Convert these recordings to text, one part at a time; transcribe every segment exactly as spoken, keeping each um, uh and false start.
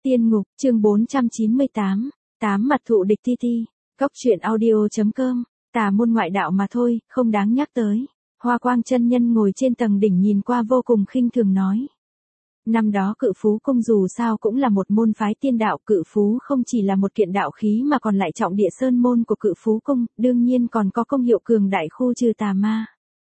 Tiên ngục, chương bốn trăm chín mươi tám, tám mặt thụ địch ti ti, cóc truyện audio.com, tà môn ngoại đạo mà thôi, không đáng nhắc tới. Hoa Quang chân nhân ngồi trên tầng đỉnh nhìn qua vô cùng khinh thường nói. Năm đó Cự Phú Cung dù sao cũng là một môn phái tiên đạo, Cự Phú không chỉ là một kiện đạo khí mà còn lại trọng địa sơn môn của Cự Phú Cung, đương nhiên còn có công hiệu cường đại khu trừ tà ma.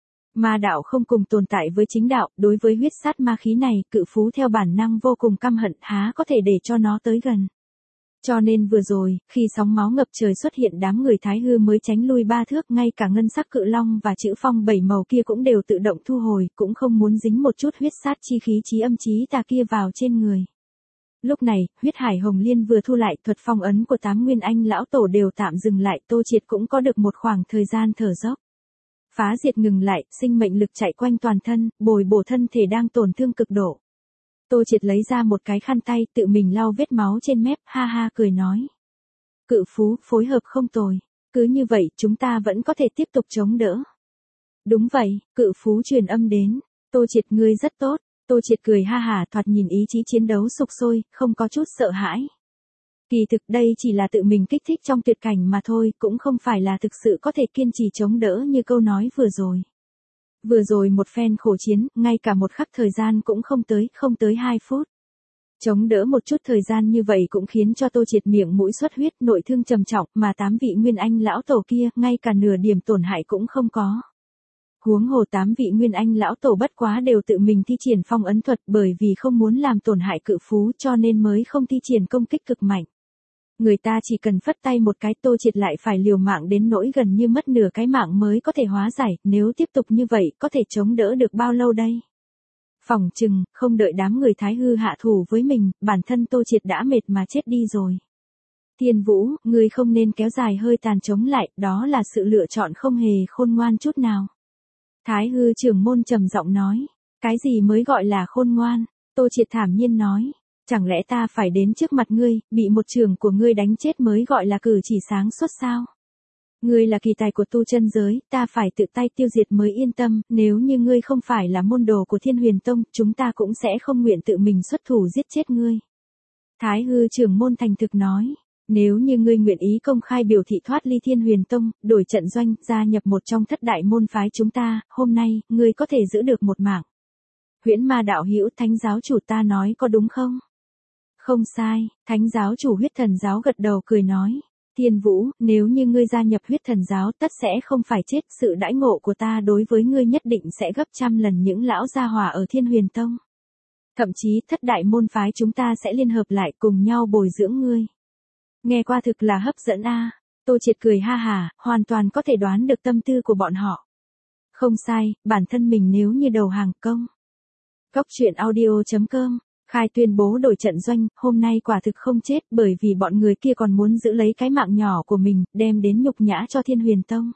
Ma đạo không cùng tồn tại với chính đạo, đối với huyết sát ma khí này, Cự Phú theo bản năng vô cùng căm hận, há có thể để cho nó tới gần. Cho nên vừa rồi, khi sóng máu ngập trời xuất hiện, đám người Thái Hư mới tránh lui ba thước, ngay cả ngân sắc cự long và chữ phong bảy màu kia cũng đều tự động thu hồi, cũng không muốn dính một chút huyết sát chi khí chí âm chí tà kia vào trên người. Lúc này, huyết hải hồng liên vừa thu lại, thuật phong ấn của tám nguyên anh lão tổ đều tạm dừng lại, Tô Triệt cũng có được một khoảng thời gian thở dốc. Phá diệt ngừng lại, sinh mệnh lực chạy quanh toàn thân, bồi bổ thân thể đang tổn thương cực độ. Tô Triệt lấy ra một cái khăn tay, tự mình lau vết máu trên mép, ha ha cười nói. Cự Phú, phối hợp không tồi. Cứ như vậy, chúng ta vẫn có thể tiếp tục chống đỡ. Đúng vậy, Cự Phú truyền âm đến. Tô Triệt, ngươi rất tốt. Tô Triệt cười ha hả, thoạt nhìn ý chí chiến đấu sục sôi, không có chút sợ hãi. Kỳ thực đây chỉ là tự mình kích thích trong tuyệt cảnh mà thôi, cũng không phải là thực sự có thể kiên trì chống đỡ như câu nói vừa rồi. Vừa rồi một phen khổ chiến, ngay cả một khắc thời gian cũng không tới, không tới hai phút. Chống đỡ một chút thời gian như vậy cũng khiến cho Tô Triệt miệng mũi xuất huyết, nội thương trầm trọng, mà tám vị nguyên anh lão tổ kia, ngay cả nửa điểm tổn hại cũng không có. Huống hồ tám vị nguyên anh lão tổ bất quá đều tự mình thi triển phong ấn thuật, bởi vì không muốn làm tổn hại Cự Phú cho nên mới không thi triển công kích cực mạnh. Người ta chỉ cần phất tay một cái, Tô Triệt lại phải liều mạng đến nỗi gần như mất nửa cái mạng mới có thể hóa giải, nếu tiếp tục như vậy, có thể chống đỡ được bao lâu đây? Phỏng chừng, không đợi đám người Thái Hư hạ thủ với mình, bản thân Tô Triệt đã mệt mà chết đi rồi. Thiên Vũ, ngươi không nên kéo dài hơi tàn chống lại, đó là sự lựa chọn không hề khôn ngoan chút nào. Thái Hư trưởng môn trầm giọng nói, cái gì mới gọi là khôn ngoan? Tô Triệt thản nhiên nói. Chẳng lẽ ta phải đến trước mặt ngươi, bị một trường của ngươi đánh chết mới gọi là cử chỉ sáng suốt sao? Ngươi là kỳ tài của tu chân giới, ta phải tự tay tiêu diệt mới yên tâm, nếu như ngươi không phải là môn đồ của Thiên Huyền Tông, chúng ta cũng sẽ không nguyện tự mình xuất thủ giết chết ngươi. Thái Hư trưởng môn thành thực nói, nếu như ngươi nguyện ý công khai biểu thị thoát ly Thiên Huyền Tông, đổi trận doanh, gia nhập một trong thất đại môn phái chúng ta, hôm nay, ngươi có thể giữ được một mạng. Huyễn Ma đạo hữu, Thánh giáo chủ ta nói có đúng không? Không sai, Thánh giáo chủ Huyết Thần giáo gật đầu cười nói, Thiên Vũ, nếu như ngươi gia nhập Huyết Thần giáo tất sẽ không phải chết, sự đãi ngộ của ta đối với ngươi nhất định sẽ gấp trăm lần những lão gia hỏa ở Thiên Huyền Tông. Thậm chí thất đại môn phái chúng ta sẽ liên hợp lại cùng nhau bồi dưỡng ngươi. Nghe qua thực là hấp dẫn a. Tô Triệt cười ha hả, hoàn toàn có thể đoán được tâm tư của bọn họ. Không sai, bản thân mình nếu như đầu hàng công. Cóc truyện audio.com Khai tuyên bố đổi trận doanh, hôm nay quả thực không chết, bởi vì bọn người kia còn muốn giữ lấy cái mạng nhỏ của mình, đem đến nhục nhã cho Thiên Huyền Tông.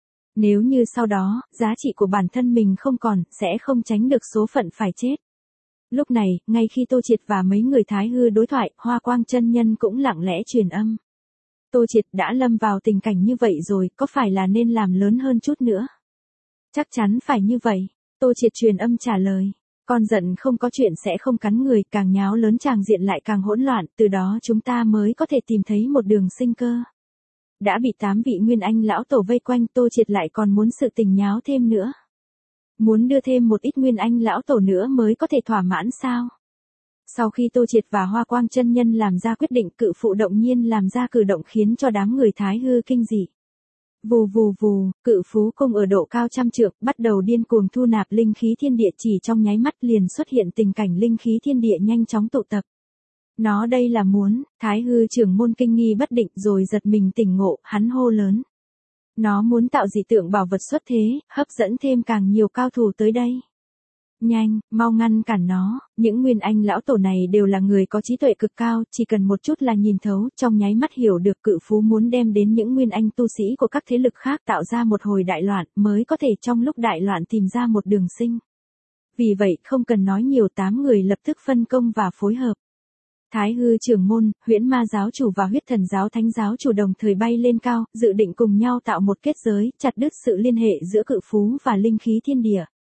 Nếu như sau đó, giá trị của bản thân mình không còn, sẽ không tránh được số phận phải chết. Lúc này, ngay khi Tô Triệt và mấy người Thái Hư đối thoại, Hoa Quang chân nhân cũng lặng lẽ truyền âm. Tô Triệt đã lâm vào tình cảnh như vậy rồi, có phải là nên làm lớn hơn chút nữa? Chắc chắn phải như vậy. Tô Triệt truyền âm trả lời. Con giận không có chuyện sẽ không cắn người, càng nháo lớn tràng diện lại càng hỗn loạn, từ đó chúng ta mới có thể tìm thấy một đường sinh cơ. Đã bị tám vị nguyên anh lão tổ vây quanh, Tô Triệt lại còn muốn sự tình nháo thêm nữa. Muốn đưa thêm một ít nguyên anh lão tổ nữa mới có thể thỏa mãn sao? Sau khi Tô Triệt và Hoa Quang chân nhân làm ra quyết định, Cự Phụ động nhiên làm ra cử động khiến cho đám người Thái Hư kinh dị. Vù vù vù, Cự Phú Cung ở độ cao trăm trượng, bắt đầu điên cuồng thu nạp linh khí thiên địa, chỉ trong nháy mắt liền xuất hiện tình cảnh linh khí thiên địa nhanh chóng tụ tập. Nó đây là muốn, Thái Hư trưởng môn kinh nghi bất định rồi giật mình tỉnh ngộ, hắn hô lớn. Nó muốn tạo dị tượng bảo vật xuất thế, hấp dẫn thêm càng nhiều cao thủ tới đây. Nhanh, mau ngăn cản nó, những nguyên anh lão tổ này đều là người có trí tuệ cực cao, chỉ cần một chút là nhìn thấu, trong nháy mắt hiểu được Cự Phú muốn đem đến những nguyên anh tu sĩ của các thế lực khác tạo ra một hồi đại loạn, mới có thể trong lúc đại loạn tìm ra một đường sinh. Vì vậy, không cần nói nhiều, tám người lập tức phân công và phối hợp. Thái Hư trưởng môn, Huyễn Ma giáo chủ và Huyết Thần giáo Thánh giáo chủ đồng thời bay lên cao, dự định cùng nhau tạo một kết giới, chặt đứt sự liên hệ giữa Cự Phú và linh khí thiên địa.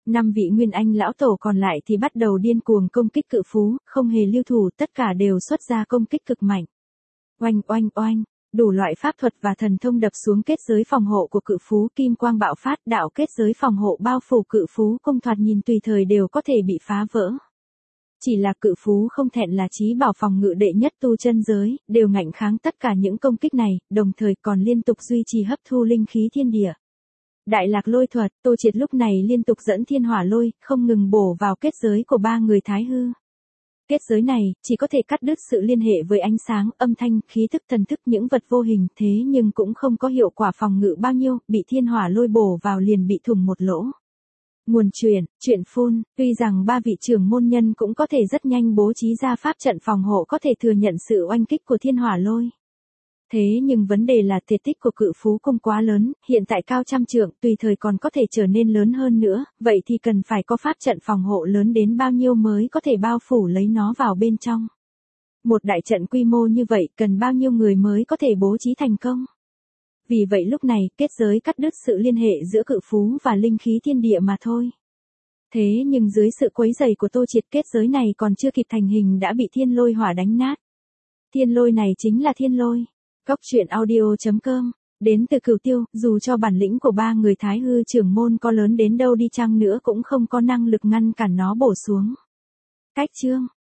Năm vị Nguyên Anh lão tổ còn lại thì bắt đầu điên cuồng công kích cự phú, không hề lưu thủ, tất cả đều xuất ra công kích cực mạnh. Oanh oanh oanh, đủ loại pháp thuật và thần thông đập xuống kết giới phòng hộ của cự phú, kim quang bạo phát, đạo kết giới phòng hộ bao phủ cự phú công thoạt nhìn tùy thời đều có thể bị phá vỡ. Chỉ là cự phú không thẹn là chí bảo phòng ngự đệ nhất tu chân giới, đều ngạnh kháng tất cả những công kích này, đồng thời còn liên tục duy trì hấp thu linh khí thiên địa. Đại lạc lôi thuật, Tô Triệt lúc này liên tục dẫn thiên hỏa lôi, không ngừng bổ vào kết giới của ba người Thái Hư. Kết giới này, chỉ có thể cắt đứt sự liên hệ với ánh sáng, âm thanh, khí thức, thần thức những vật vô hình, thế nhưng cũng không có hiệu quả phòng ngự bao nhiêu, bị thiên hỏa lôi bổ vào liền bị thủng một lỗ. Nguồn truyền, chuyện phun, tuy rằng ba vị trưởng môn nhân cũng có thể rất nhanh bố trí ra pháp trận phòng hộ có thể thừa nhận sự oanh kích của thiên hỏa lôi. Thế nhưng vấn đề là thể tích của cự phú cung quá lớn, hiện tại cao trăm trượng, tùy thời còn có thể trở nên lớn hơn nữa, vậy thì cần phải có pháp trận phòng hộ lớn đến bao nhiêu mới có thể bao phủ lấy nó vào bên trong. Một đại trận quy mô như vậy cần bao nhiêu người mới có thể bố trí thành công. Vì vậy lúc này, kết giới cắt đứt sự liên hệ giữa cự phú và linh khí thiên địa mà thôi. Thế nhưng dưới sự quấy rầy của Tô Triệt, kết giới này còn chưa kịp thành hình đã bị thiên lôi hỏa đánh nát. Thiên lôi này chính là thiên lôi. Góc truyện audio chấm com, đến từ Cửu Tiêu, dù cho bản lĩnh của ba người Thái Hư trưởng môn có lớn đến đâu đi chăng nữa cũng không có năng lực ngăn cản nó bổ xuống. Cách chương